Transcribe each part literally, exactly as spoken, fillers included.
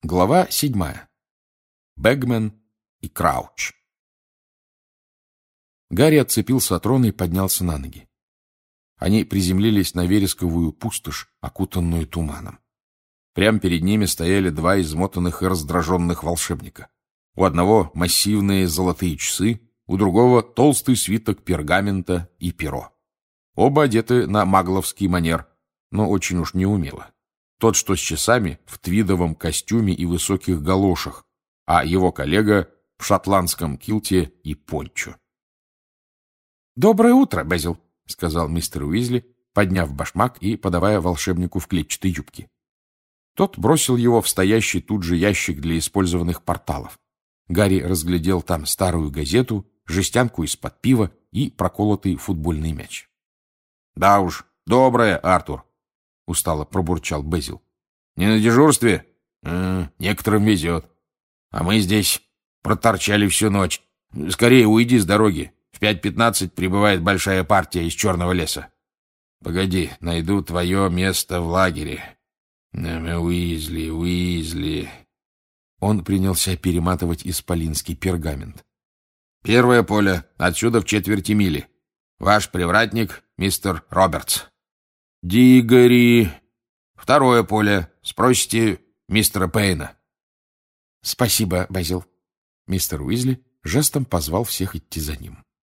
Глава седьмая. Бэгмен и Крауч. Гарри отцепился от Рона и поднялся на ноги. Они приземлились на вересковую пустошь, окутанную туманом. Прямо перед ними стояли два измотанных и раздраженных волшебника. У одного массивные золотые часы, у другого толстый свиток пергамента и перо. Оба одеты на магловский манер, но очень уж неумело. Тот, что с часами, в твидовом костюме и высоких галошах, а его коллега в шотландском килте и пончо. «Доброе утро, Безил», — сказал мистер Уизли, подняв башмак и подавая волшебнику в клетчатой юбке. Тот бросил его в стоящий тут же ящик для использованных порталов. Гарри разглядел там старую газету, жестянку из-под пива и проколотый футбольный мяч. — Да уж, доброе, Артур, — устало пробурчал Безил. — Не на дежурстве? М-м, некоторым везет. А мы здесь проторчали всю ночь. Скорее уйди с дороги. В пять пятнадцать прибывает большая партия из Черного леса. Погоди, найду твое место в лагере. Уизли, Уизли. Он принялся перематывать исполинский пергамент. Первое поле, отсюда в четверти мили. Ваш привратник, мистер Робертс. Дигори. Второе поле. Спросите мистера Пейна. Спасибо, Безил. Мистер Уизли жестом позвал всех идти за ним.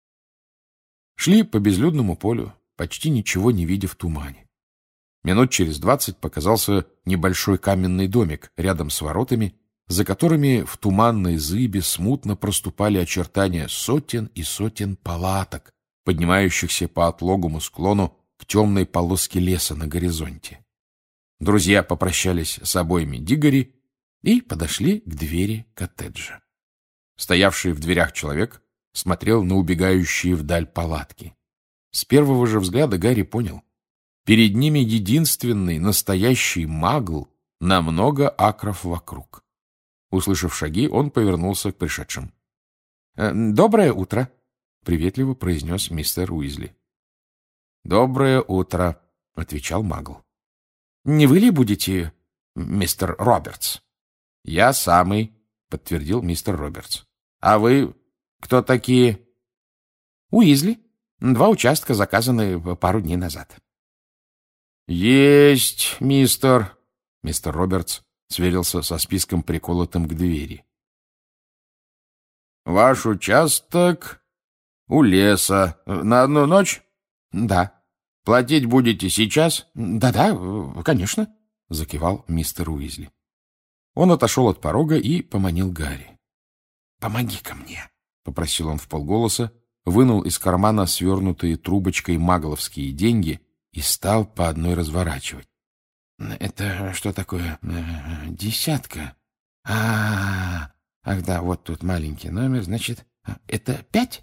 Шли по безлюдному полю, почти ничего не видя в тумане. Минут через двадцать показался небольшой каменный домик рядом с воротами, за которыми в туманной зыбе смутно проступали очертания сотен и сотен палаток, поднимающихся по отлогому склону к темной полоске леса на горизонте. Друзья попрощались с обоими Дигори и подошли к двери коттеджа. Стоявший в дверях человек смотрел на убегающие вдаль палатки. С первого же взгляда Гарри понял. Перед ними единственный настоящий магл на много акров вокруг. Услышав шаги, он повернулся к пришедшим. — Доброе утро! — приветливо произнес мистер Уизли. — Доброе утро! — отвечал магл. — Не вы ли будете мистер Робертс? — Я самый, — подтвердил мистер Робертс. — А вы кто такие? — Уизли. Два участка заказаны пару дней назад. — Есть, мистер. Мистер Робертс сверился со списком, приколотым к двери. — Ваш участок у леса. На одну ночь? — Да. — Платить будете сейчас? Да — Да-да, конечно, — закивал мистер Уизли. Он отошел от порога и поманил Гарри. — Помоги-ка мне, — попросил он вполголоса, вынул из кармана свернутые трубочкой магловские деньги и стал по одной разворачивать. — Это что такое? Десятка. А, ах да, вот тут маленький номер, значит, это пять?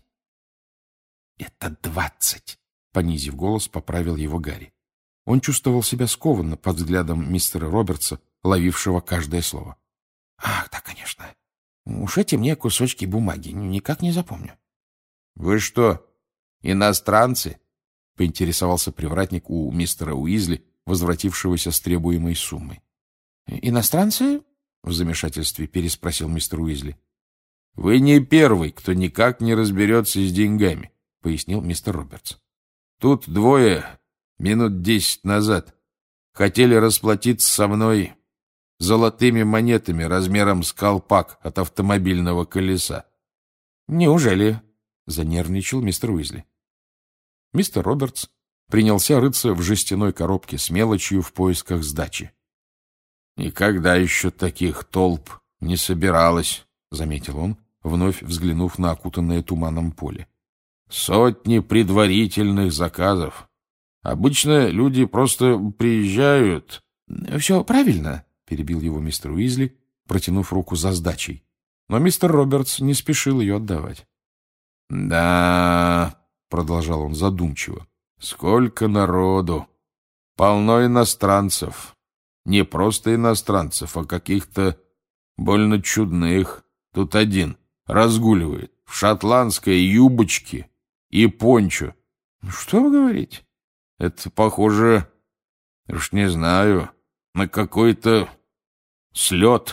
Это двадцать, понизив голос, поправил его Гарри. Он чувствовал себя скованно под взглядом мистера Робертса, ловившего каждое слово. Ах, да, конечно. Уж эти мне кусочки бумаги никак не запомню. — Вы что, иностранцы? — поинтересовался привратник у мистера Уизли, возвратившегося с требуемой суммой. — Иностранцы? — в замешательстве переспросил мистер Уизли. — Вы не первый, кто никак не разберется с деньгами, — пояснил мистер Робертс. — Тут двое минут десять назад хотели расплатиться со мной золотыми монетами размером с колпак от автомобильного колеса. — Неужели? — занервничал мистер Уизли. Мистер Робертс принялся рыться в жестяной коробке с мелочью в поисках сдачи. — Никогда еще таких толп не собиралось, — заметил он, вновь взглянув на окутанное туманом поле. — Сотни предварительных заказов. Обычно люди просто приезжают... — Все правильно, — перебил его мистер Уизли, протянув руку за сдачей. Но мистер Робертс не спешил ее отдавать. — Да, — продолжал он задумчиво, — сколько народу! Полно иностранцев. Не просто иностранцев, а каких-то больно чудных. Тут один разгуливает в шотландской юбочке и пончо. — Что вы говорите? — Это похоже, уж не знаю, на какой-то слет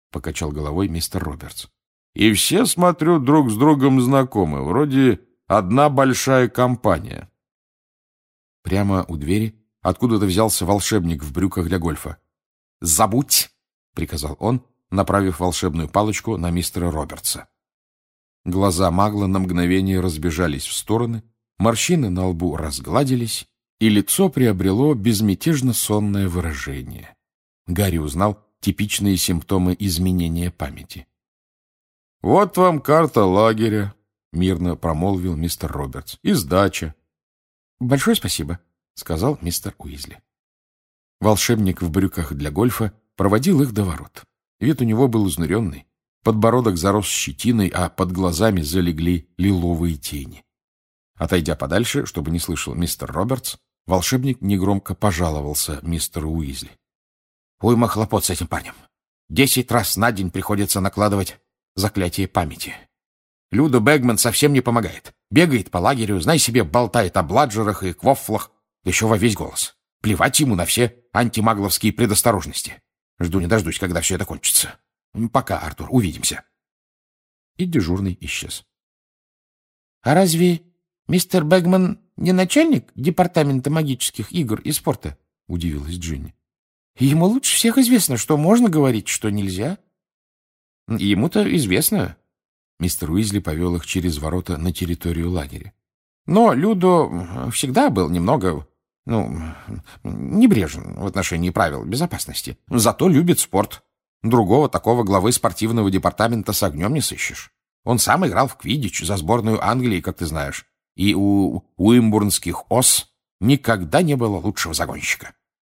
— покачал головой мистер Робертс. «И все, смотрю, друг с другом знакомы, вроде одна большая компания». Прямо у двери откуда-то взялся волшебник в брюках для гольфа. «Забудь!» — приказал он, направив волшебную палочку на мистера Робертса. Глаза магла на мгновение разбежались в стороны, морщины на лбу разгладились, и лицо приобрело безмятежно сонное выражение. Гарри узнал типичные симптомы изменения памяти. «Вот вам карта лагеря», — мирно промолвил мистер Робертс. «И сдача». «Большое спасибо», — сказал мистер Уизли. Волшебник в брюках для гольфа проводил их до ворот. Вид у него был изнуренный, подбородок зарос щетиной, а под глазами залегли лиловые тени. Отойдя подальше, чтобы не слышал мистер Робертс, волшебник негромко пожаловался мистеру Уизли. «Уйма хлопот с этим парнем. Десять раз на день приходится накладывать заклятие памяти. Люда Бэгман совсем не помогает. Бегает по лагерю, знай себе, болтает о бладжерах и квоффлах, еще во весь голос. Плевать ему на все антимагловские предосторожности. Жду не дождусь, когда все это кончится. Пока, Артур, увидимся». И дежурный исчез. «А разве мистер Бэгман не начальник департамента магических игр и спорта?» — удивилась Джинни. «Ему лучше всех известно, что можно говорить, что нельзя». «Ему-то известно». Мистер Уизли повел их через ворота на территорию лагеря. «Но Людо всегда был немного, ну, небрежен в отношении правил безопасности. Зато любит спорт. Другого такого главы спортивного департамента с огнем не сыщешь. Он сам играл в квиддич за сборную Англии, как ты знаешь, и у уимбурнских ос никогда не было лучшего загонщика».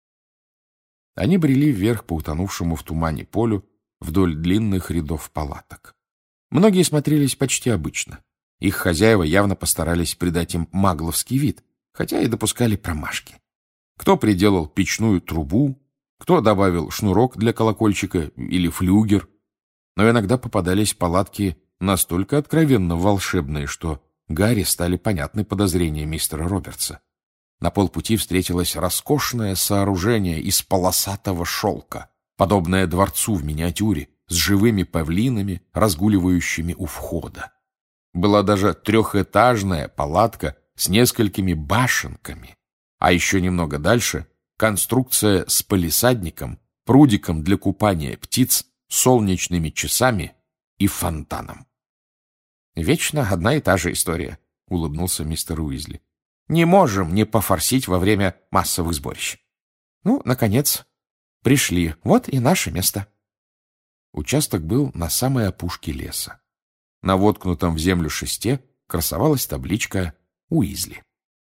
Они брели вверх по утонувшему в тумане полю вдоль длинных рядов палаток. Многие смотрелись почти обычно. Их хозяева явно постарались придать им магловский вид, хотя и допускали промашки. Кто приделал печную трубу, кто добавил шнурок для колокольчика или флюгер. Но иногда попадались палатки настолько откровенно волшебные, что Гарри стали понятны подозрения мистера Робертса. На полпути встретилось роскошное сооружение из полосатого шелка, подобное дворцу в миниатюре, с живыми павлинами, разгуливающими у входа. Была даже трехэтажная палатка с несколькими башенками, а еще немного дальше конструкция с палисадником, прудиком для купания птиц, солнечными часами и фонтаном. «Вечно одна и та же история», — улыбнулся мистер Уизли. «Не можем не пофорсить во время массовых сборищ. Ну, наконец, пришли. Вот и наше место». Участок был на самой опушке леса. На воткнутом в землю шесте красовалась табличка «Уизли».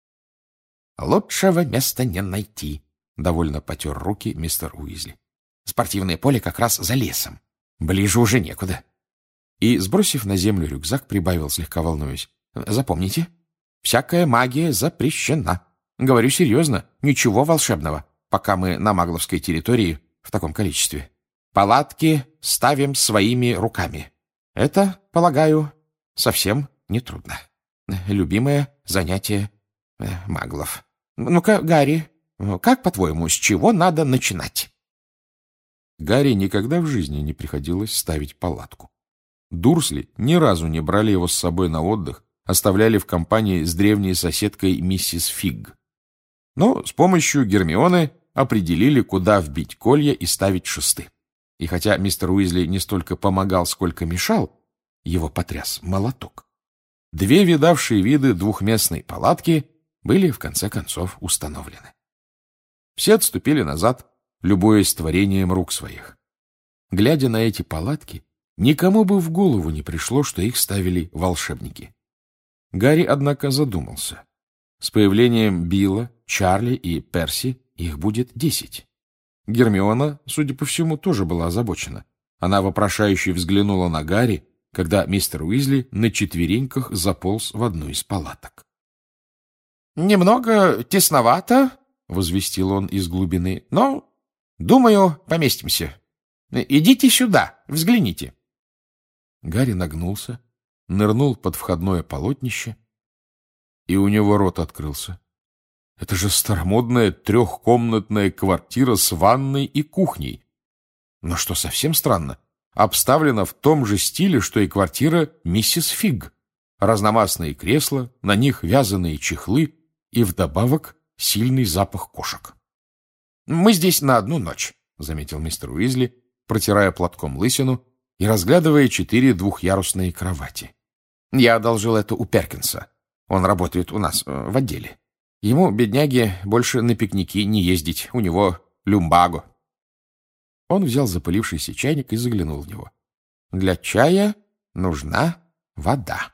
«Лучшего места не найти», — довольно потер руки мистер Уизли. «Спортивное поле как раз за лесом. Ближе уже некуда». И, сбросив на землю рюкзак, прибавил, слегка волнуясь. «Запомните, всякая магия запрещена. Говорю серьезно, ничего волшебного, пока мы на магловской территории в таком количестве. Палатки ставим своими руками. Это, полагаю, совсем нетрудно. Любимое занятие э, маглов. Ну-ка, Гарри, как, по-твоему, с чего надо начинать?» Гарри никогда в жизни не приходилось ставить палатку. Дурсли ни разу не брали его с собой на отдых, оставляли в компании с древней соседкой миссис Фигг. Но с помощью Гермионы определили, куда вбить колья и ставить шесты. И хотя мистер Уизли не столько помогал, сколько мешал, его потряс молоток. Две видавшие виды двухместной палатки были, в конце концов, установлены. Все отступили назад, любуясь творением рук своих. Глядя на эти палатки, никому бы в голову не пришло, что их ставили волшебники. Гарри, однако, задумался. С появлением Билла, Чарли и Перси их будет десять. Гермиона, судя по всему, тоже была озабочена. Она вопрошающе взглянула на Гарри, когда мистер Уизли на четвереньках заполз в одну из палаток. «Немного тесновато», — возвестил он из глубины, — «но, думаю, поместимся. Идите сюда, взгляните». Гарри нагнулся, нырнул под входное полотнище, и у него рот открылся. Это же старомодная трехкомнатная квартира с ванной и кухней. Но что совсем странно, обставлена в том же стиле, что и квартира миссис Фиг. Разномастные кресла, на них вязаные чехлы и вдобавок сильный запах кошек. «Мы здесь на одну ночь», — заметил мистер Уизли, протирая платком лысину и разглядывая четыре двухъярусные кровати. «Я одолжил это у Перкинса. Он работает у нас э, в отделе. Ему, бедняге, больше на пикники не ездить. У него люмбаго». Он взял запылившийся чайник и заглянул в него. «Для чая нужна вода».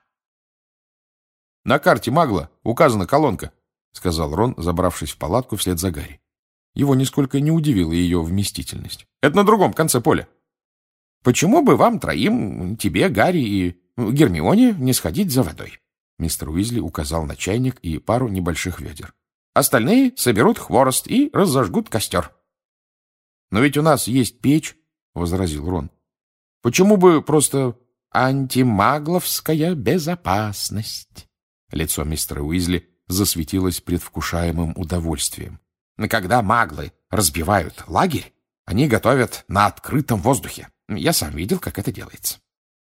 «На карте Магла указана колонка», — сказал Рон, забравшись в палатку вслед за Гарри. Его нисколько не удивила ее вместительность. «Это на другом конце поля». «Почему бы вам троим, тебе, Гарри и Гермионе, не сходить за водой?» Мистер Уизли указал на чайник и пару небольших ведер. «Остальные соберут хворост и разожгут костер». «Но ведь у нас есть печь», — возразил Рон. «Почему бы просто антимагловская безопасность?» Лицо мистера Уизли засветилось предвкушаемым удовольствием. «Когда маглы разбивают лагерь, они готовят на открытом воздухе. Я сам видел, как это делается».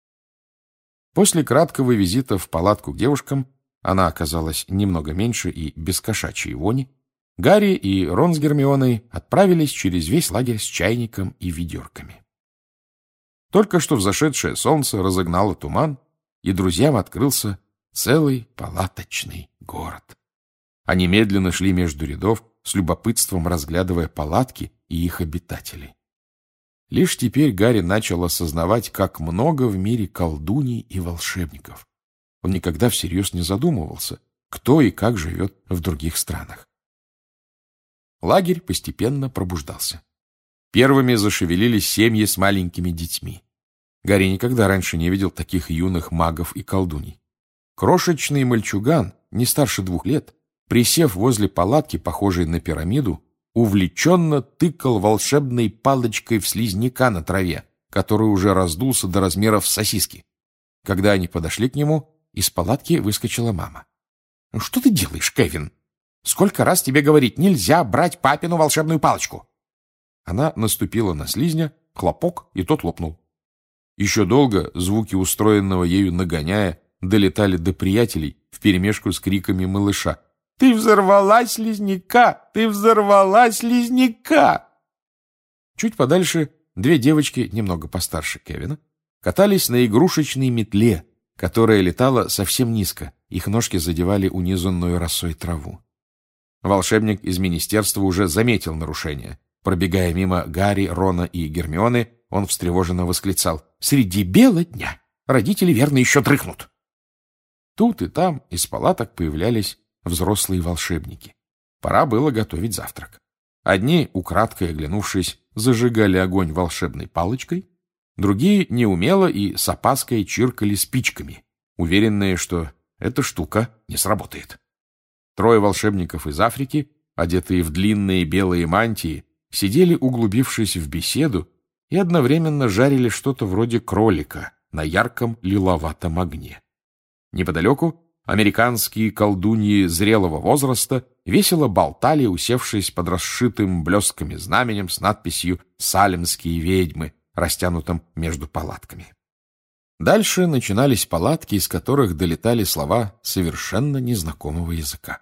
После краткого визита в палатку к девушкам, она оказалась немного меньше и без кошачьей вони, Гарри и Рон с Гермионой отправились через весь лагерь с чайником и ведерками. Только что взошедшее солнце разогнало туман, и друзьям открылся целый палаточный город. Они медленно шли между рядов, с любопытством разглядывая палатки и их обитателей. Лишь теперь Гарри начал осознавать, как много в мире колдуний и волшебников. Он никогда всерьез не задумывался, кто и как живет в других странах. Лагерь постепенно пробуждался. Первыми зашевелились семьи с маленькими детьми. Гарри никогда раньше не видел таких юных магов и колдуней. Крошечный мальчуган, не старше двух лет, присев возле палатки, похожей на пирамиду, увлеченно тыкал волшебной палочкой в слизняка на траве, который уже раздулся до размеров сосиски. Когда они подошли к нему, из палатки выскочила мама. — Что ты делаешь, Кевин? Сколько раз тебе говорить, нельзя брать папину волшебную палочку? Она наступила на слизня, хлопок, и тот лопнул. Еще долго звуки устроенного ею нагоняя долетали до приятелей вперемешку с криками малыша. «Ты взорвала слизняка! Ты взорвала слизняка!» Чуть подальше две девочки, немного постарше Кевина, катались на игрушечной метле, которая летала совсем низко, их ножки задевали унизанную росой траву. Волшебник из министерства уже заметил нарушение. Пробегая мимо Гарри, Рона и Гермионы, он встревоженно восклицал: «Среди бела дня! Родители, верно, еще дрыхнут!» Тут и там из палаток появлялись взрослые волшебники. Пора было готовить завтрак. Одни, украдкой оглянувшись, зажигали огонь волшебной палочкой, другие неумело и с опаской чиркали спичками, уверенные, что эта штука не сработает. Трое волшебников из Африки, одетые в длинные белые мантии, сидели, углубившись в беседу, и одновременно жарили что-то вроде кролика на ярком лиловатом огне. Неподалеку американские колдуньи зрелого возраста весело болтали, усевшись под расшитым блесками знаменем с надписью «Салемские ведьмы», растянутым между палатками. Дальше начинались палатки, из которых долетали слова совершенно незнакомого языка.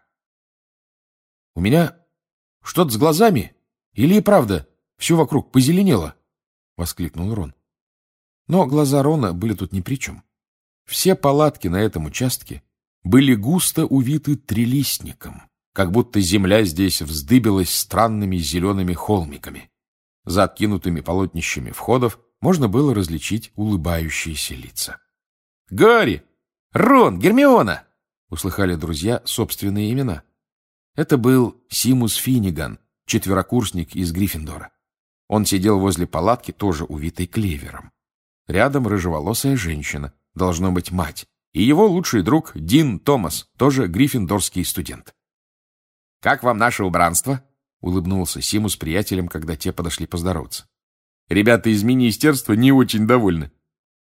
— У меня что-то с глазами? Или и правда все вокруг позеленело? — воскликнул Рон. Но глаза Рона были тут ни при чем. Все палатки на этом участке были густо увиты трилистником, как будто земля здесь вздыбилась странными зелеными холмиками. За откинутыми полотнищами входов можно было различить улыбающиеся лица. — Гарри! Рон! Гермиона! — услыхали друзья собственные имена. Это был Симус Финниган, четверокурсник из Гриффиндора. Он сидел возле палатки, тоже увитой клевером. Рядом рыжеволосая женщина, должно быть мать, и его лучший друг Дин Томас, тоже гриффиндорский студент. — Как вам наше убранство? — улыбнулся Симус приятелям, когда те подошли поздороваться. — Ребята из министерства не очень довольны.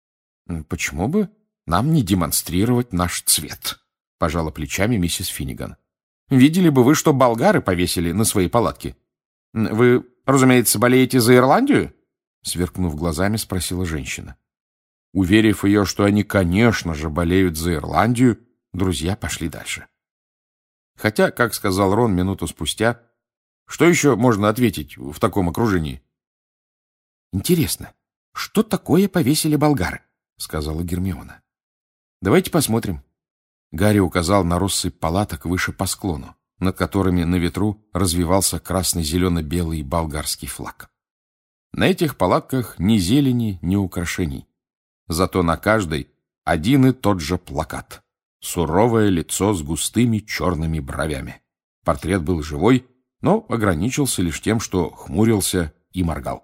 — Почему бы нам не демонстрировать наш цвет? — пожала плечами миссис Финниган. — Видели бы вы, что болгары повесили на свои палатки. Вы, разумеется, болеете за Ирландию? — сверкнув глазами, спросила женщина. Уверив ее, что они, конечно же, болеют за Ирландию, друзья пошли дальше. Хотя, как сказал Рон минуту спустя, что еще можно ответить в таком окружении? «Интересно, что такое повесили болгары?» — сказала Гермиона. «Давайте посмотрим». Гарри указал на россыпь палаток выше по склону, над которыми на ветру развивался красно-зелено-белый болгарский флаг. На этих палатках ни зелени, ни украшений. Зато на каждой один и тот же плакат. Суровое лицо с густыми черными бровями. Портрет был живой, но ограничился лишь тем, что хмурился и моргал.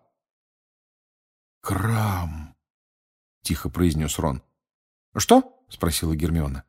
«Крам!» — тихо произнес Рон. «Что?» — спросила Гермиона.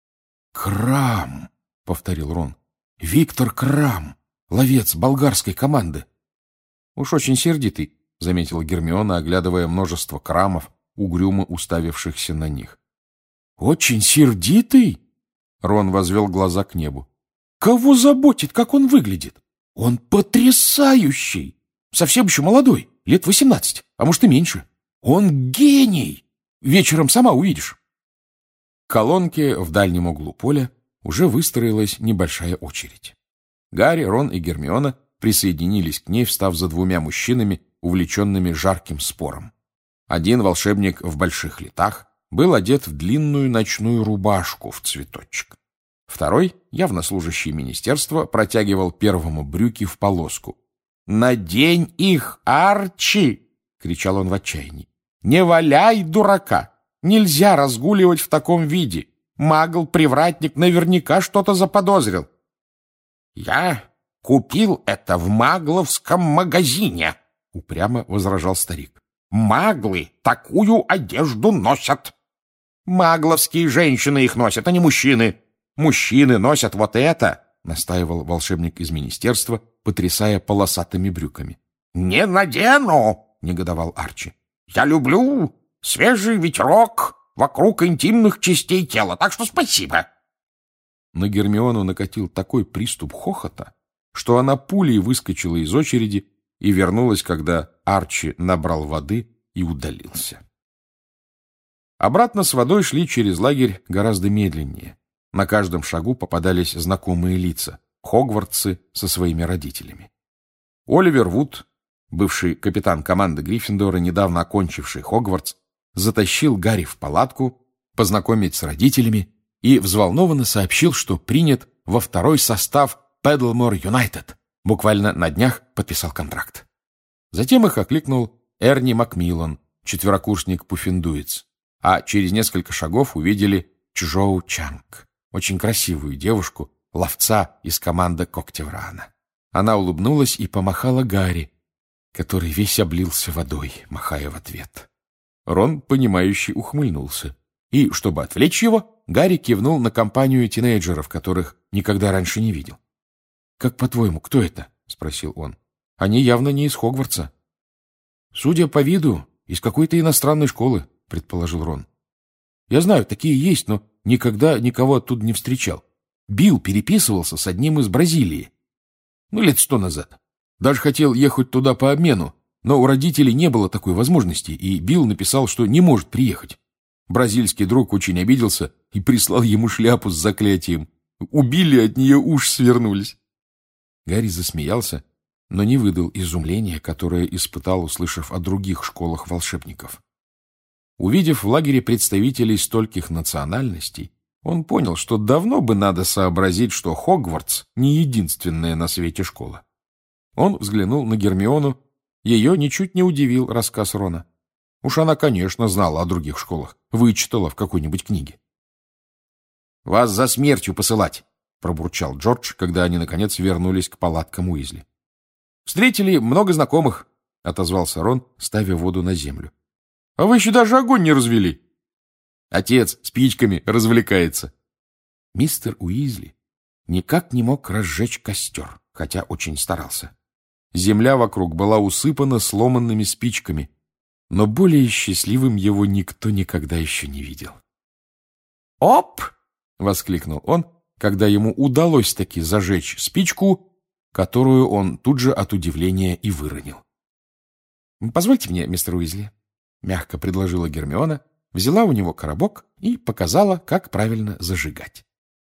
«Крам!» — повторил Рон. «Виктор Крам, ловец болгарской команды». «Уж очень сердитый», — заметила Гермиона, оглядывая множество крамов, угрюмо уставившихся на них. «Очень сердитый?» — Рон возвел глаза к небу. «Кого заботит, как он выглядит? Он потрясающий! Совсем еще молодой, лет восемнадцать, а может и меньше. Он гений! Вечером сама увидишь». К колонке в дальнем углу поля уже выстроилась небольшая очередь. Гарри, Рон и Гермиона присоединились к ней, встав за двумя мужчинами, увлеченными жарким спором. Один волшебник в больших летах был одет в длинную ночную рубашку в цветочек. Второй, явно служащий министерства, протягивал первому брюки в полоску. «Надень их, Арчи!» — кричал он в отчаянии. «Не валяй дурака! Нельзя разгуливать в таком виде! Магл-привратник наверняка что-то заподозрил!» «Я купил это в магловском магазине!» — упрямо возражал старик. «Маглы такую одежду носят!» «Магловские женщины их носят, а не мужчины! Мужчины носят вот это!» — настаивал волшебник из министерства, потрясая полосатыми брюками. «Не надену!» — негодовал Арчи. «Я люблю свежий ветерок вокруг интимных частей тела, так что спасибо!» На Гермиону накатил такой приступ хохота, что она пулей выскочила из очереди и вернулась, когда Арчи набрал воды и удалился. Обратно с водой шли через лагерь гораздо медленнее. На каждом шагу попадались знакомые лица, хогвартсы со своими родителями. Оливер Вуд, бывший капитан команды Гриффиндора, недавно окончивший Хогвартс, затащил Гарри в палатку познакомить с родителями и взволнованно сообщил, что принят во второй состав Педлмор Юнайтед. Буквально на днях подписал контракт. Затем их окликнул Эрни Макмиллан, четверокурсник Пуффендуйц, а через несколько шагов увидели Чжоу Чанг, очень красивую девушку, ловца из команды Когтеврана. Она улыбнулась и помахала Гарри, который весь облился водой, махая в ответ. Рон, понимающий, ухмыльнулся. И, чтобы отвлечь его, Гарри кивнул на компанию тинейджеров, которых никогда раньше не видел. «Как, по-твоему, кто это?» — спросил он. «Они явно не из Хогвартса». «Судя по виду, из какой-то иностранной школы», — предположил Рон. «Я знаю, такие есть, но никогда никого оттуда не встречал. Билл переписывался с одним из Бразилии. Ну, лет сто назад. Даже хотел ехать туда по обмену, но у родителей не было такой возможности, и Билл написал, что не может приехать. Бразильский друг очень обиделся и прислал ему шляпу с заклятием. У Билли от нее уши свернулись». Гарри засмеялся, но не выдал изумления, которое испытал, услышав о других школах волшебников. Увидев в лагере представителей стольких национальностей, он понял, что давно бы надо сообразить, что Хогвартс не единственная на свете школа. Он взглянул на Гермиону, ее ничуть не удивил рассказ Рона. Уж она, конечно, знала о других школах, вычитала в какой-нибудь книге. «Вас за смертью посылать!» — пробурчал Джордж, когда они, наконец, вернулись к палаткам Уизли. «Встретили много знакомых», — отозвался Рон, ставя воду на землю. «А вы еще даже огонь не развели». «Отец спичками развлекается». Мистер Уизли никак не мог разжечь костер, хотя очень старался. Земля вокруг была усыпана сломанными спичками, но более счастливым его никто никогда еще не видел. «Оп!» — воскликнул он, когда ему удалось таки зажечь спичку, которую он тут же от удивления и выронил. — Позвольте мне, мистер Уизли, — мягко предложила Гермиона, взяла у него коробок и показала, как правильно зажигать.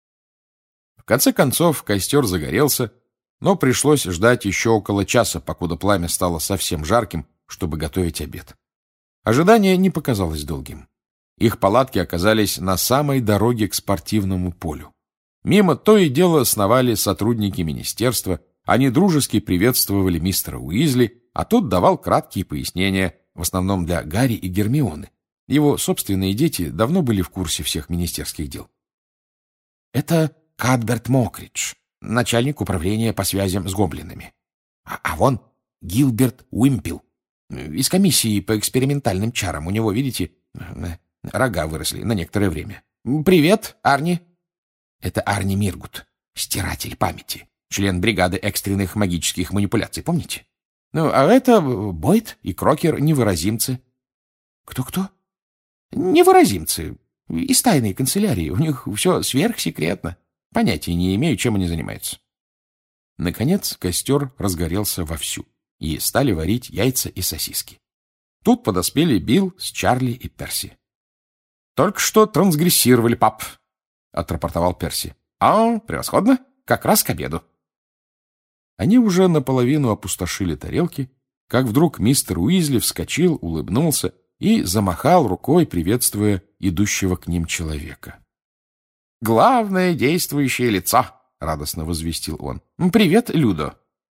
В конце концов костер загорелся, но пришлось ждать еще около часа, покуда пламя стало совсем жарким, чтобы готовить обед. Ожидание не показалось долгим. Их палатки оказались на самой дороге к спортивному полю. Мимо то и дело сновали сотрудники министерства, они дружески приветствовали мистера Уизли, а тот давал краткие пояснения, в основном для Гарри и Гермионы. Его собственные дети давно были в курсе всех министерских дел. — Это Кадберт Мокридж, начальник управления по связям с гоблинами. А, а вон Гилберт Уимпел, из комиссии по экспериментальным чарам. У него, видите, рога выросли на некоторое время. — Привет, Арни. — Это Арни Миргут, стиратель памяти, член бригады экстренных магических манипуляций, помните? Ну, а это Бойд и Крокер, невыразимцы. Кто — Кто-кто? — Невыразимцы. Из тайной канцелярии. У них все сверхсекретно. Понятия не имею, чем они занимаются. Наконец костер разгорелся вовсю, и стали варить яйца и сосиски. Тут подоспели Билл с Чарли и Перси. — Только что трансгрессировали, пап, — отрапортовал Перси. — А, превосходно. Как раз к обеду. Они уже наполовину опустошили тарелки, как вдруг мистер Уизли вскочил, улыбнулся и замахал рукой, приветствуя идущего к ним человека. — Главное действующее лицо! — радостно возвестил он. — Привет, Людо!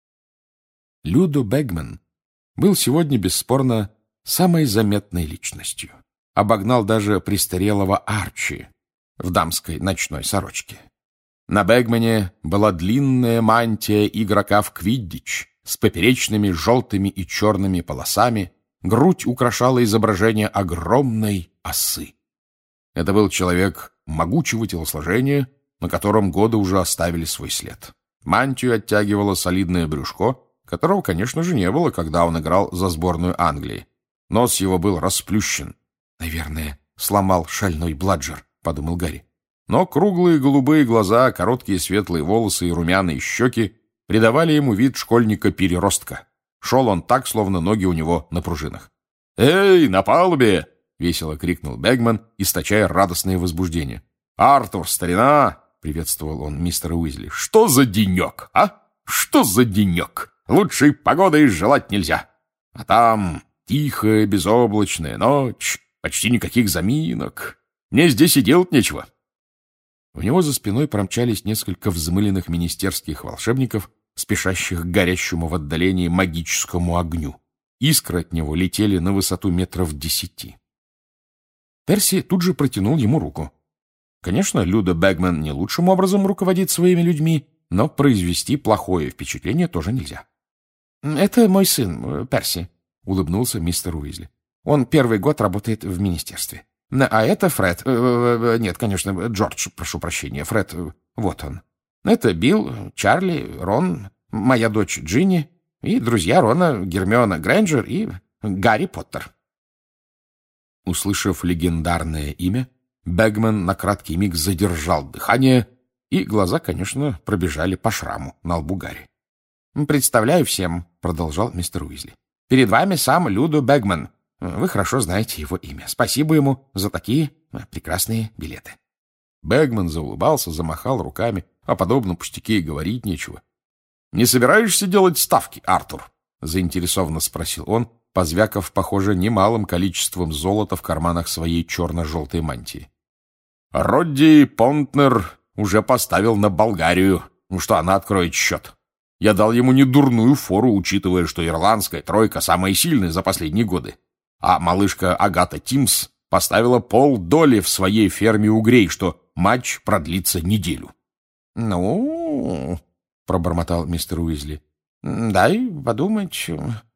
Людо Бэгман был сегодня, бесспорно, самой заметной личностью. Обогнал даже престарелого Арчи в дамской ночной сорочке. На Бэгмане была длинная мантия игрока в квиддич с поперечными желтыми и черными полосами, грудь украшала изображение огромной осы. Это был человек могучего телосложения, на котором годы уже оставили свой след. Мантию оттягивало солидное брюшко, которого, конечно же, не было, когда он играл за сборную Англии. Нос его был расплющен. «Наверное, сломал шальной бладжер», — подумал Гарри. Но круглые голубые глаза, короткие светлые волосы и румяные щеки придавали ему вид школьника-переростка. Шел он так, словно ноги у него на пружинах. «Эй, на палубе!» — весело крикнул Бэгман, источая радостное возбуждение. «Артур, старина!» — приветствовал он мистера Уизли. «Что за денек, а? Что за денек? Лучшей погоды и желать нельзя. А там тихая, безоблачная ночь, почти никаких заминок. Мне здесь и делать нечего». У него за спиной промчались несколько взмыленных министерских волшебников, спешащих к горящему в отдалении магическому огню. Искры от него летели на высоту метров десяти. Перси тут же протянул ему руку. Конечно, Людо Бэгман не лучшим образом руководит своими людьми, но произвести плохое впечатление тоже нельзя. — Это мой сын, Перси, — улыбнулся мистер Уизли. — Он первый год работает в министерстве. А это Фред. Нет, конечно, Джордж, прошу прощения. Фред, вот он. Это Билл, Чарли, Рон, моя дочь Джинни и друзья Рона, Гермиона Грейнджер и Гарри Поттер. Услышав легендарное имя, Бэгман на краткий миг задержал дыхание, и глаза, конечно, пробежали по шраму на лбу Гарри. «Представляю всем», — продолжал мистер Уизли. «Перед вами сам Людо Бэгман. Вы хорошо знаете его имя. Спасибо ему за такие прекрасные билеты». Бэгман заулыбался, замахал руками. О подобном пустяке и говорить нечего. — Не собираешься делать ставки, Артур? — заинтересованно спросил он, позвякав, похоже, немалым количеством золота в карманах своей черно-желтой мантии. — Родди Понтнер уже поставил на Болгарию, что она откроет счет. Я дал ему недурную фору, учитывая, что ирландская тройка самая сильная за последние годы. А малышка Агата Тимс поставила полдоли в своей ферме угрей, что матч продлится неделю. — Ну, — пробормотал мистер Уизли, — дай подумать.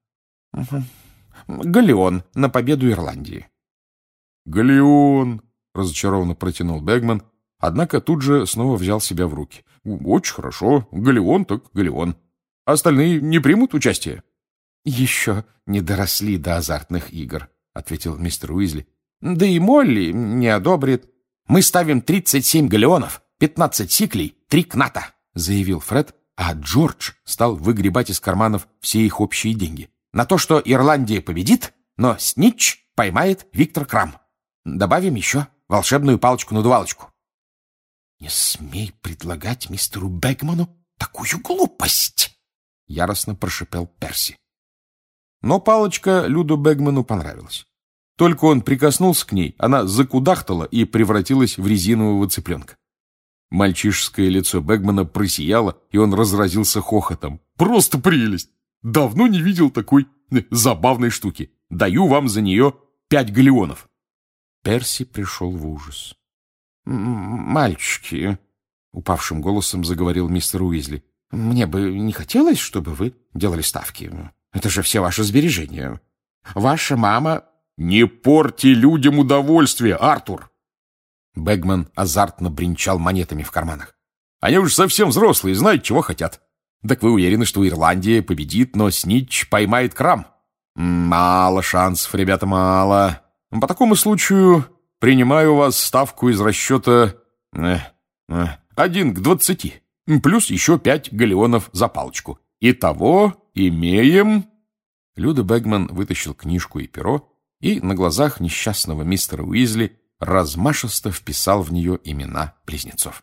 Галеон на победу Ирландии. — Галеон, — разочарованно протянул Бэгман, однако тут же снова взял себя в руки. — Очень хорошо. Галеон так галеон. Остальные не примут участие? — Еще не доросли до азартных игр, — ответил мистер Уизли. — Да и Молли не одобрит. — Мы ставим тридцать семь галеонов, пятнадцать сиклей, три кната, — заявил Фред, а Джордж стал выгребать из карманов все их общие деньги. на то, что Ирландия победит, но снитч поймает Виктор Крам. Добавим еще волшебную палочку-надувалочку». «Не смей предлагать мистеру Бэгману такую глупость!» — яростно прошипел Перси. Но палочка Люду Бэгману понравилась. Только он прикоснулся к ней, она закудахтала и превратилась в резинового цыпленка. Мальчишеское лицо Бэгмана просияло, и он разразился хохотом. «Просто прелесть! Давно не видел такой э, забавной штуки. Даю вам за нее пять галеонов». Перси пришел в ужас. «Мальчики», — упавшим голосом заговорил мистер Уизли, — «мне бы не хотелось, чтобы вы делали ставки. Это же все ваши сбережения. Ваша мама...» «Не порти людям удовольствие, Артур!» Бэгман азартно бренчал монетами в карманах. «Они уж совсем взрослые, знают, чего хотят. Так вы уверены, что Ирландия победит, но снитч поймает Крам? Мало шансов, ребята, мало. По такому случаю принимаю у вас ставку из расчета э, э, один к двадцати, плюс еще пять галеонов за палочку. Итого имеем...» Люда Бэгман вытащил книжку и перо и на глазах несчастного мистера Уизли размашисто вписал в нее имена близнецов.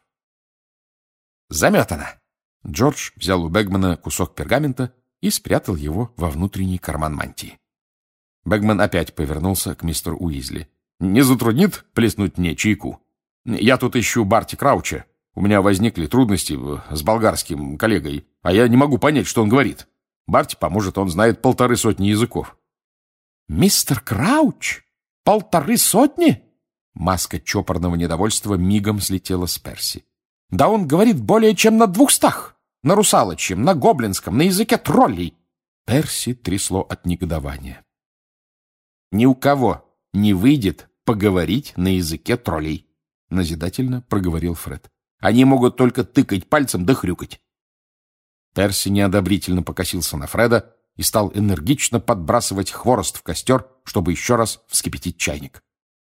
«Заметано!» Джордж взял у Бэгмана кусок пергамента и спрятал его во внутренний карман мантии. Бэгман опять повернулся к мистеру Уизли. «Не затруднит плеснуть мне чайку? Я тут ищу Барти Крауча. У меня возникли трудности с болгарским коллегой, а я не могу понять, что он говорит. Барти поможет, он знает полторы сотни языков». «Мистер Крауч? Полторы сотни?» Маска чопорного недовольства мигом слетела с Перси. «Да он говорит более чем на двухстах. На русалочьем, на гоблинском, на языке троллей». Перси трясло от негодования. «Ни у кого не выйдет поговорить на языке троллей», — назидательно проговорил Фред. «Они могут только тыкать пальцем да хрюкать». Перси неодобрительно покосился на Фреда и стал энергично подбрасывать хворост в костер, чтобы еще раз вскипятить чайник.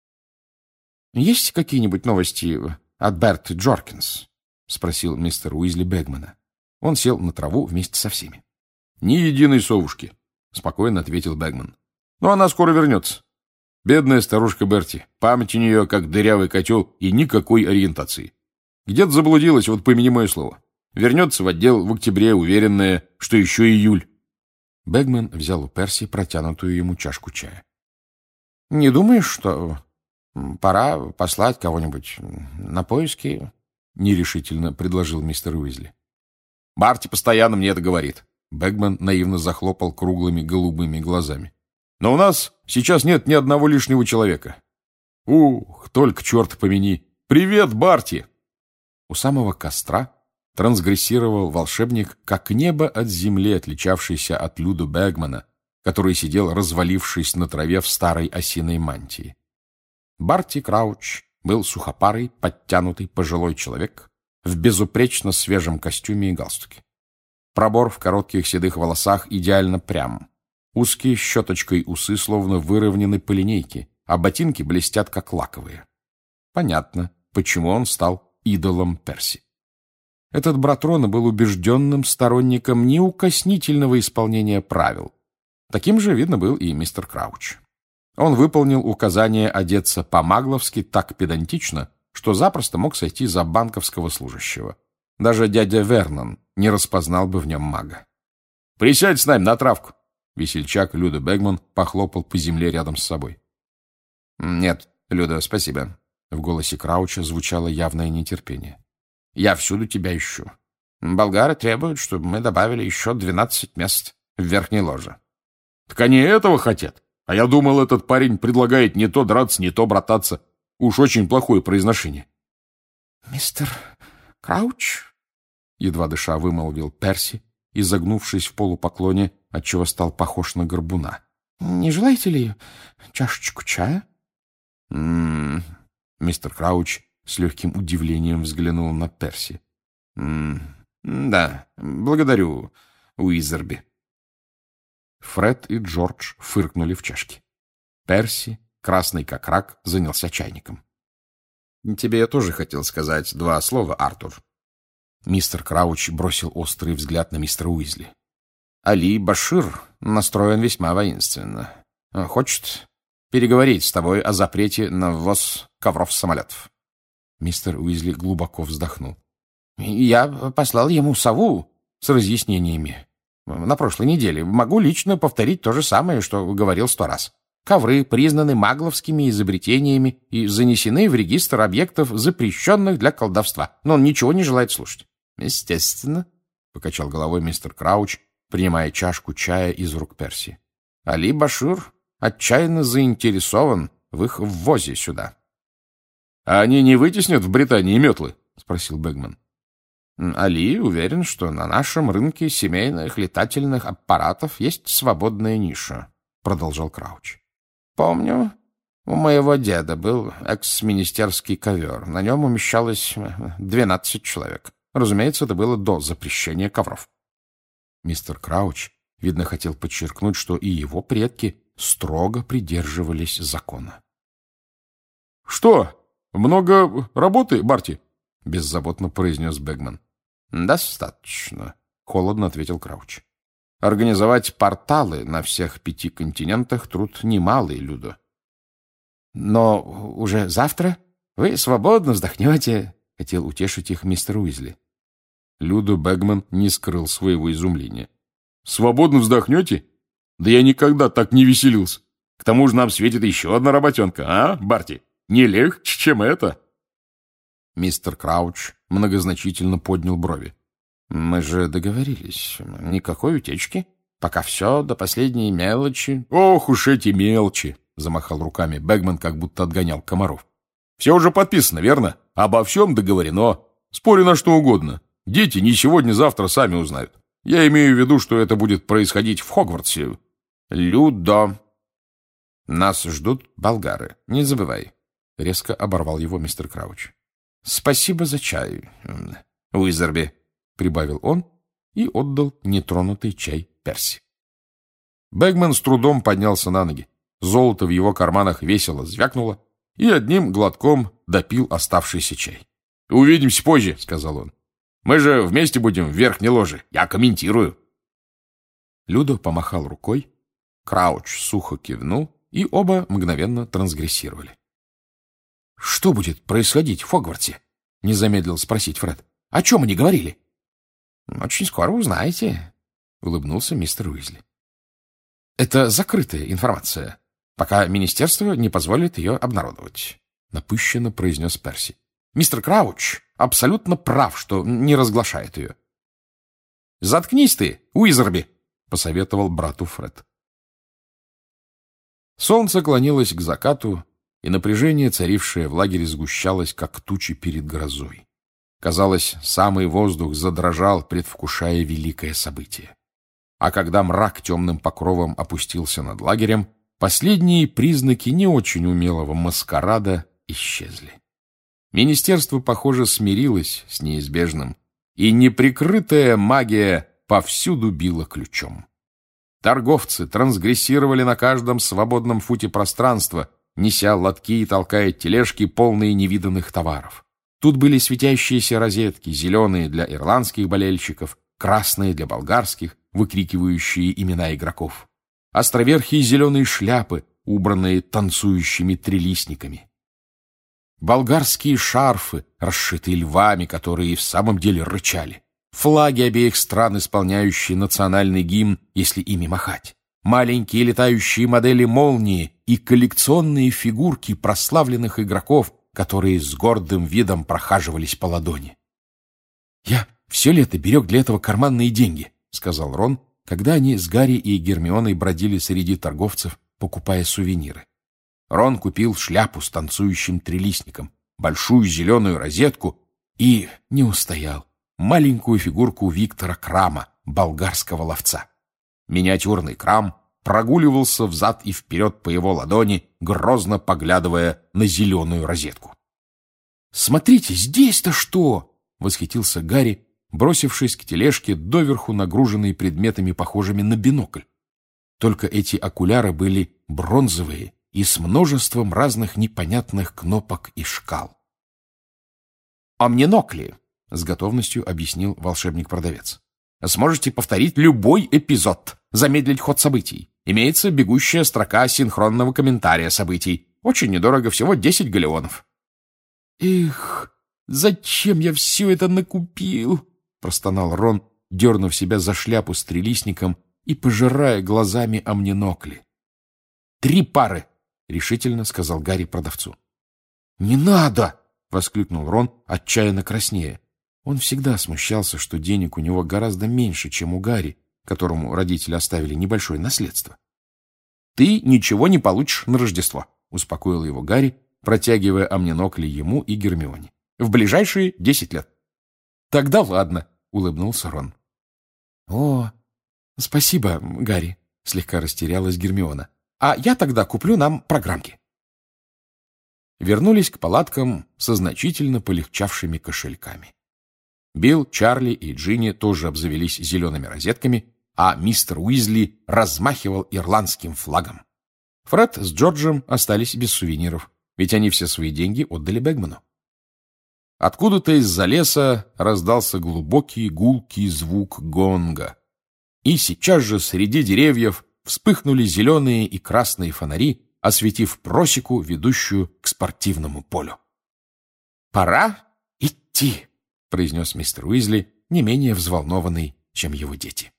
«Есть какие-нибудь новости от Берты Джоркинс?» — спросил мистер Уизли Бэгмана. Он сел на траву вместе со всеми. «Ни единой совушки», — спокойно ответил Бэгман. «Но она скоро вернется. Бедная старушка Берти. Память у нее как дырявый котел и никакой ориентации. Где-то заблудилась, вот помяни мое слово. Вернется в отдел в октябре, уверенная, что еще июль». Бэгман взял у Перси протянутую ему чашку чая. «Не думаешь, что пора послать кого-нибудь на поиски?» — нерешительно предложил мистер Уизли. «Барти постоянно мне это говорит». Бэгман наивно захлопал круглыми голубыми глазами. «Но у нас сейчас нет ни одного лишнего человека. Ух, только черт помяни! Привет, Барти!» У самого костра трансгрессировал волшебник, как небо от земли, отличавшийся от Люда Бэгмана, который сидел, развалившись на траве в старой осиной мантии. Барти Крауч был сухопарый, подтянутый пожилой человек в безупречно свежем костюме и галстуке. Пробор в коротких седых волосах идеально прям. Узкие щеточкой усы словно выровнены по линейке, а ботинки блестят, как лаковые. Понятно, почему он стал идолом Перси. Этот брат Рона был убежденным сторонником неукоснительного исполнения правил. Таким же, видно, был и мистер Крауч. Он выполнил указание одеться по-магловски так педантично, что запросто мог сойти за банковского служащего. Даже дядя Вернон не распознал бы в нем мага. «Присядь с нами на травку!» Весельчак Люда Бэгман похлопал по земле рядом с собой. «Нет, Люда, спасибо». В голосе Крауча звучало явное нетерпение. «Я всюду тебя ищу. Болгары требуют, чтобы мы добавили еще двенадцать мест в верхней ложе». «Так они этого хотят? А я думал, этот парень предлагает не то драться, не то брататься. Уж очень плохое произношение». «Мистер Крауч?» — едва дыша вымолвил Перси, изогнувшись в полупоклоне, отчего стал похож на горбуна. «Не желаете ли чашечку чая?» «М-м-м...» Мистер Крауч с легким удивлением взглянул на Перси. «М-м, да, благодарю, Уизерби». Фред и Джордж фыркнули в чашки. Перси, красный как рак, занялся чайником. «Тебе я тоже хотел сказать два слова, Артур». Мистер Крауч бросил острый взгляд на мистера Уизли. Али Башир настроен весьма воинственно. Хочет переговорить с тобой о запрете на ввоз ковров-самолетов. Мистер Уизли глубоко вздохнул. Я послал ему сову с разъяснениями на прошлой неделе. Могу лично повторить то же самое, что говорил сто раз. Ковры признаны магловскими изобретениями и занесены в регистр объектов, запрещенных для колдовства. Но он ничего не желает слушать. Естественно, — покачал головой мистер Крауч, принимая чашку чая из рук Перси. Али Башир отчаянно заинтересован в их ввозе сюда. — А они не вытеснят в Британии метлы? — спросил Бэгман. — Али уверен, что на нашем рынке семейных летательных аппаратов есть свободная ниша, — продолжал Крауч. — Помню, у моего деда был экс-министерский ковер. На нем умещалось двенадцать человек. Разумеется, это было до запрещения ковров. Мистер Крауч, видно, хотел подчеркнуть, что и его предки строго придерживались закона. — Что, много работы, Барти? — беззаботно произнес Бэгман. — Достаточно, — холодно ответил Крауч. — Организовать порталы на всех пяти континентах труд немалый, Людо. — Но уже завтра вы свободно вздохнете, — хотел утешить их мистер Уизли. Людо Бэгман не скрыл своего изумления. — Свободно вздохнете? Да я никогда так не веселился. К тому же нам светит еще одна работенка, а, Барти? Не легче, чем это. Мистер Крауч многозначительно поднял брови. — Мы же договорились. Никакой утечки. Пока все до последней мелочи. — Ох уж эти мелочи! — замахал руками Бэгман, как будто отгонял комаров. — Все уже подписано, верно? Обо всем договорено. Спорю на что угодно. Дети не сегодня-завтра сами узнают. Я имею в виду, что это будет происходить в Хогвартсе. — Людо! Нас ждут болгары. Не забывай. — резко оборвал его мистер Крауч. — Спасибо за чай, Уизерби, — прибавил он и отдал нетронутый чай Перси. Бэгман с трудом поднялся на ноги. Золото в его карманах весело звякнуло, и одним глотком допил оставшийся чай. — Увидимся позже, — сказал он. — Мы же вместе будем в верхней ложе. Я комментирую. Людо помахал рукой, Крауч сухо кивнул, и оба мгновенно трансгрессировали. — Что будет происходить в Хогвартсе? — не замедлил спросить Фред. — О чем они говорили? — Очень скоро узнаете, — улыбнулся мистер Уизли. — Это закрытая информация, пока министерство не позволит ее обнародовать, — напыщенно произнес Перси. — Мистер Крауч абсолютно прав, что не разглашает ее. — Заткнись ты, Уизерби, — посоветовал брату Фред. Солнце клонилось к закату, и напряжение, царившее в лагере, сгущалось, как тучи перед грозой. Казалось, самый воздух задрожал, предвкушая великое событие. А когда мрак темным покровом опустился над лагерем, последние признаки не очень умелого маскарада исчезли. Министерство, похоже, смирилось с неизбежным, и неприкрытая магия повсюду била ключом. Торговцы трансгрессировали на каждом свободном футе пространства, неся лотки и толкая тележки, полные невиданных товаров. Тут были светящиеся розетки, зеленые для ирландских болельщиков, красные для болгарских, выкрикивающие имена игроков. Островерхие зеленые шляпы, убранные танцующими трилистниками. Болгарские шарфы, расшитые львами, которые и в самом деле рычали. Флаги обеих стран, исполняющие национальный гимн, если ими махать. Маленькие летающие модели молнии и коллекционные фигурки прославленных игроков, которые с гордым видом прохаживались по ладони. «Я все лето берег для этого карманные деньги», — сказал Рон, когда они с Гарри и Гермионой бродили среди торговцев, покупая сувениры. Рон купил шляпу с танцующим трилистником, большую зеленую розетку и не устоял. Маленькую фигурку Виктора Крама, болгарского ловца. Миниатюрный Крам прогуливался взад и вперед по его ладони, грозно поглядывая на зеленую розетку. «Смотрите, здесь-то что!» — восхитился Гарри, бросившись к тележке, доверху нагруженной предметами, похожими на бинокль. Только эти окуляры были бронзовые и с множеством разных непонятных кнопок и шкал. «Омнинокли», — с готовностью объяснил волшебник-продавец. Сможете повторить любой эпизод, замедлить ход событий. Имеется бегущая строка синхронного комментария событий. Очень недорого, всего десять галеонов. «Эх, зачем я все это накупил?» — простонал Рон, дернув себя за шляпу с трилистником и пожирая глазами амнинокли. «Три пары!» — решительно сказал Гарри продавцу. «Не надо!» — воскликнул Рон, отчаянно краснея. Он всегда смущался, что денег у него гораздо меньше, чем у Гарри, которому родители оставили небольшое наследство. «Ты ничего не получишь на Рождество», — успокоил его Гарри, протягивая амнинокли ему и Гермионе. «В ближайшие десять лет». «Тогда ладно», — улыбнулся Рон. «О, спасибо, Гарри», — слегка растерялась Гермиона. «А я тогда куплю нам программки». Вернулись к палаткам со значительно полегчавшими кошельками. Билл, Чарли и Джинни тоже обзавелись зелеными розетками, а мистер Уизли размахивал ирландским флагом. Фред с Джорджем остались без сувениров, ведь они все свои деньги отдали Бэгману. Откуда-то из-за леса раздался глубокий гулкий звук гонга. И сейчас же среди деревьев вспыхнули зеленые и красные фонари, осветив просеку, ведущую к спортивному полю. «Пора идти», — произнес мистер Уизли, не менее взволнованный, чем его дети.